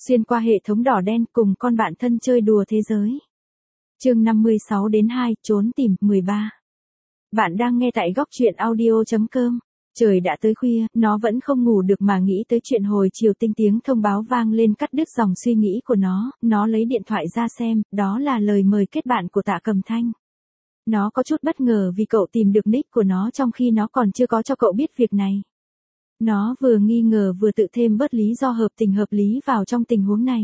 Xuyên qua hệ thống đỏ đen cùng con bạn thân chơi đùa thế giới. Chương 56-2 trốn tìm 13. Bạn đang nghe tại góc truyện audio.com. Trời đã tới khuya, nó vẫn không ngủ được mà nghĩ tới chuyện hồi chiều tinh tiếng thông báo vang lên cắt đứt dòng suy nghĩ của nó lấy điện thoại ra xem, đó là lời mời kết bạn của Tạ Cầm Thanh. Nó có chút bất ngờ vì cậu tìm được nick của nó trong khi nó còn chưa có cho cậu biết việc này. Nó vừa nghi ngờ vừa tự thêm bớt lý do hợp tình hợp lý vào trong tình huống này.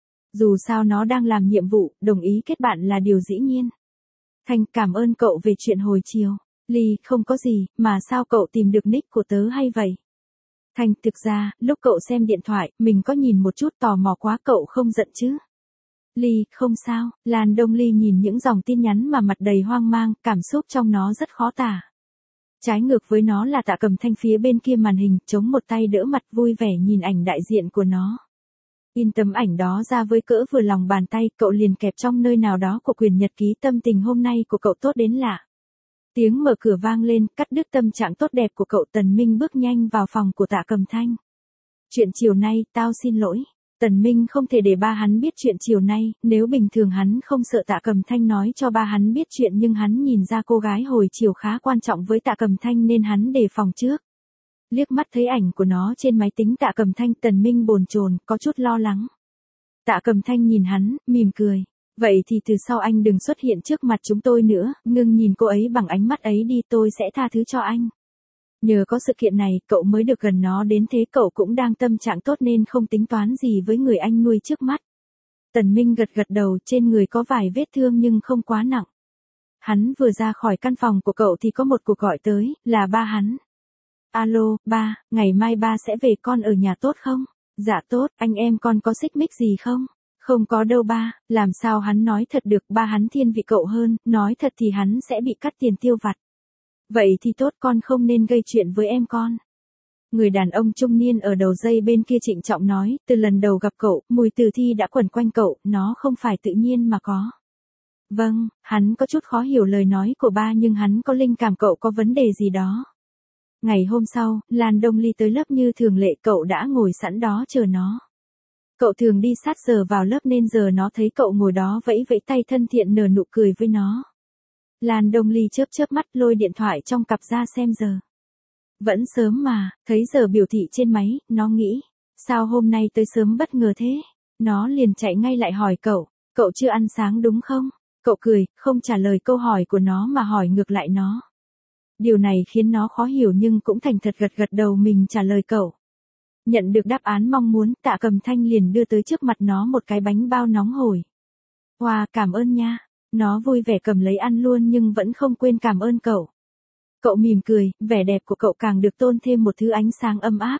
Dù sao nó đang làm nhiệm vụ, đồng ý kết bạn là điều dĩ nhiên. Thanh cảm ơn cậu về chuyện hồi chiều. Ly, không có gì, mà sao cậu tìm được nick của tớ hay vậy? Thanh, thực ra, lúc cậu xem điện thoại, mình có nhìn một chút tò mò quá, cậu không giận chứ? Ly, không sao. Lan Đông Ly nhìn những dòng tin nhắn mà mặt đầy hoang mang, cảm xúc trong nó rất khó tả. Trái ngược với nó là Tạ Cầm Thanh phía bên kia màn hình, chống một tay đỡ mặt vui vẻ nhìn ảnh đại diện của nó. In tấm ảnh đó ra với cỡ vừa lòng bàn tay, cậu liền kẹp trong nơi nào đó của quyển nhật ký tâm tình hôm nay của cậu tốt đến lạ. Tiếng mở cửa vang lên, cắt đứt tâm trạng tốt đẹp của cậu. Tần Minh bước nhanh vào phòng của Tạ Cầm Thanh. Chuyện chiều nay, tao xin lỗi. Tần Minh không thể để ba hắn biết chuyện chiều nay, nếu bình thường hắn không sợ Tạ Cầm Thanh nói cho ba hắn biết chuyện, nhưng hắn nhìn ra cô gái hồi chiều khá quan trọng với Tạ Cầm Thanh nên hắn đề phòng trước. Liếc mắt thấy ảnh của nó trên máy tính Tạ Cầm Thanh, Tần Minh bồn chồn, có chút lo lắng. Tạ Cầm Thanh nhìn hắn, mỉm cười. Vậy thì từ sau anh đừng xuất hiện trước mặt chúng tôi nữa, ngưng nhìn cô ấy bằng ánh mắt ấy đi, tôi sẽ tha thứ cho anh. Nhờ có sự kiện này, cậu mới được gần nó đến thế, cậu cũng đang tâm trạng tốt nên không tính toán gì với người anh nuôi trước mắt. Tần Minh gật gật đầu, trên người có vài vết thương nhưng không quá nặng. Hắn vừa ra khỏi căn phòng của cậu thì có một cuộc gọi tới, là ba hắn. Alo, ba, ngày mai ba sẽ về, con ở nhà tốt không? Dạ tốt, anh em con có xích mích gì không? Không có đâu ba. Làm sao hắn nói thật được, ba hắn thiên vị cậu hơn, nói thật thì hắn sẽ bị cắt tiền tiêu vặt. Vậy thì tốt, con không nên gây chuyện với em con. Người đàn ông trung niên ở đầu dây bên kia trịnh trọng nói, từ lần đầu gặp cậu, mùi tử thi đã quẩn quanh cậu, nó không phải tự nhiên mà có. Vâng, hắn có chút khó hiểu lời nói của ba nhưng hắn có linh cảm cậu có vấn đề gì đó. Ngày hôm sau, Lan Đông Ly tới lớp như thường lệ, cậu đã ngồi sẵn đó chờ nó. Cậu thường đi sát giờ vào lớp nên giờ nó thấy cậu ngồi đó vẫy vẫy tay thân thiện nở nụ cười với nó. Lan Đông Ly chớp chớp mắt lôi điện thoại trong cặp ra xem giờ. Vẫn sớm mà, thấy giờ biểu thị trên máy, nó nghĩ, sao hôm nay tới sớm bất ngờ thế? Nó liền chạy ngay lại hỏi cậu chưa ăn sáng đúng không? Cậu cười, không trả lời câu hỏi của nó mà hỏi ngược lại nó. Điều này khiến nó khó hiểu nhưng cũng thành thật gật gật đầu mình trả lời cậu. Nhận được đáp án mong muốn, Tạ Cầm Thanh liền đưa tới trước mặt nó một cái bánh bao nóng hổi. Wow, cảm ơn nha. Nó vui vẻ cầm lấy ăn luôn nhưng vẫn không quên cảm ơn cậu. Cậu mỉm cười, vẻ đẹp của cậu càng được tôn thêm một thứ ánh sáng ấm áp.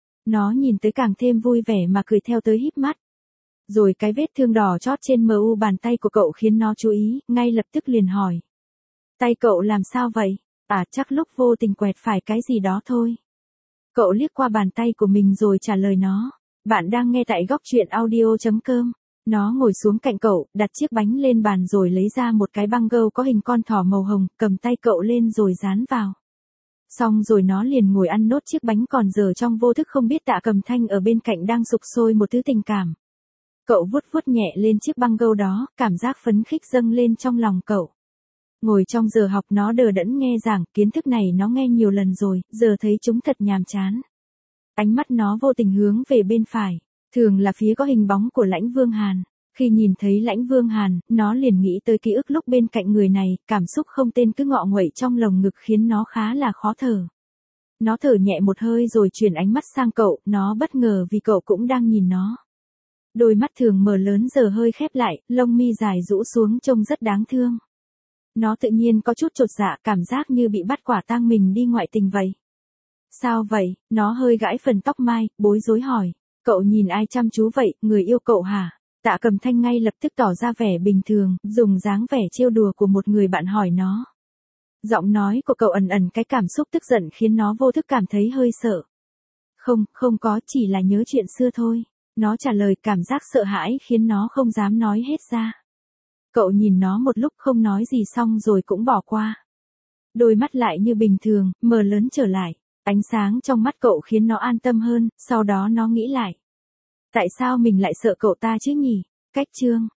Nó nhìn tới càng thêm vui vẻ mà cười theo tới híp mắt. Rồi cái vết thương đỏ chót trên mu bàn tay của cậu khiến nó chú ý, ngay lập tức liền hỏi. Tay cậu làm sao vậy? À, chắc lúc vô tình quẹt phải cái gì đó thôi. Cậu liếc qua bàn tay của mình rồi trả lời nó. Bạn đang nghe tại góc truyện audio.com. Nó ngồi xuống cạnh cậu, đặt chiếc bánh lên bàn rồi lấy ra một cái băng gâu có hình con thỏ màu hồng, cầm tay cậu lên rồi dán vào. Xong rồi nó liền ngồi ăn nốt chiếc bánh, còn giờ trong vô thức không biết Tạ Cầm Thanh ở bên cạnh đang sục sôi một thứ tình cảm. Cậu vuốt vuốt nhẹ lên chiếc băng gâu đó, cảm giác phấn khích dâng lên trong lòng cậu. Ngồi trong giờ học nó đờ đẫn nghe giảng, kiến thức này nó nghe nhiều lần rồi, giờ thấy chúng thật nhàm chán. Ánh mắt nó vô tình hướng về bên phải, thường là phía có hình bóng của Lãnh Vương Hàn. Khi nhìn thấy Lãnh Vương Hàn, nó liền nghĩ tới ký ức lúc bên cạnh người này, cảm xúc không tên cứ ngọ nguậy trong lồng ngực khiến nó khá là khó thở. Nó thở nhẹ một hơi rồi chuyển ánh mắt sang cậu, nó bất ngờ vì cậu cũng đang nhìn nó. Đôi mắt thường mở lớn giờ hơi khép lại, lông mi dài rũ xuống trông rất đáng thương. Nó tự nhiên có chút chột dạ, cảm giác như bị bắt quả tang mình đi ngoại tình vậy. Sao vậy? Nó hơi gãi phần tóc mai, bối rối hỏi. Cậu nhìn ai chăm chú vậy, người yêu cậu hả? Tạ Cầm Thanh ngay lập tức tỏ ra vẻ bình thường, dùng dáng vẻ trêu đùa của một người bạn hỏi nó. Giọng nói của cậu ẩn ẩn cái cảm xúc tức giận khiến nó vô thức cảm thấy hơi sợ. Không có, chỉ là nhớ chuyện xưa thôi. Nó trả lời, cảm giác sợ hãi khiến nó không dám nói hết ra. Cậu nhìn nó một lúc không nói gì xong rồi cũng bỏ qua. Đôi mắt lại như bình thường, mở lớn trở lại. Ánh sáng trong mắt cậu khiến nó an tâm hơn, sau đó nó nghĩ lại. Tại sao mình lại sợ cậu ta chứ nhỉ? Cách chương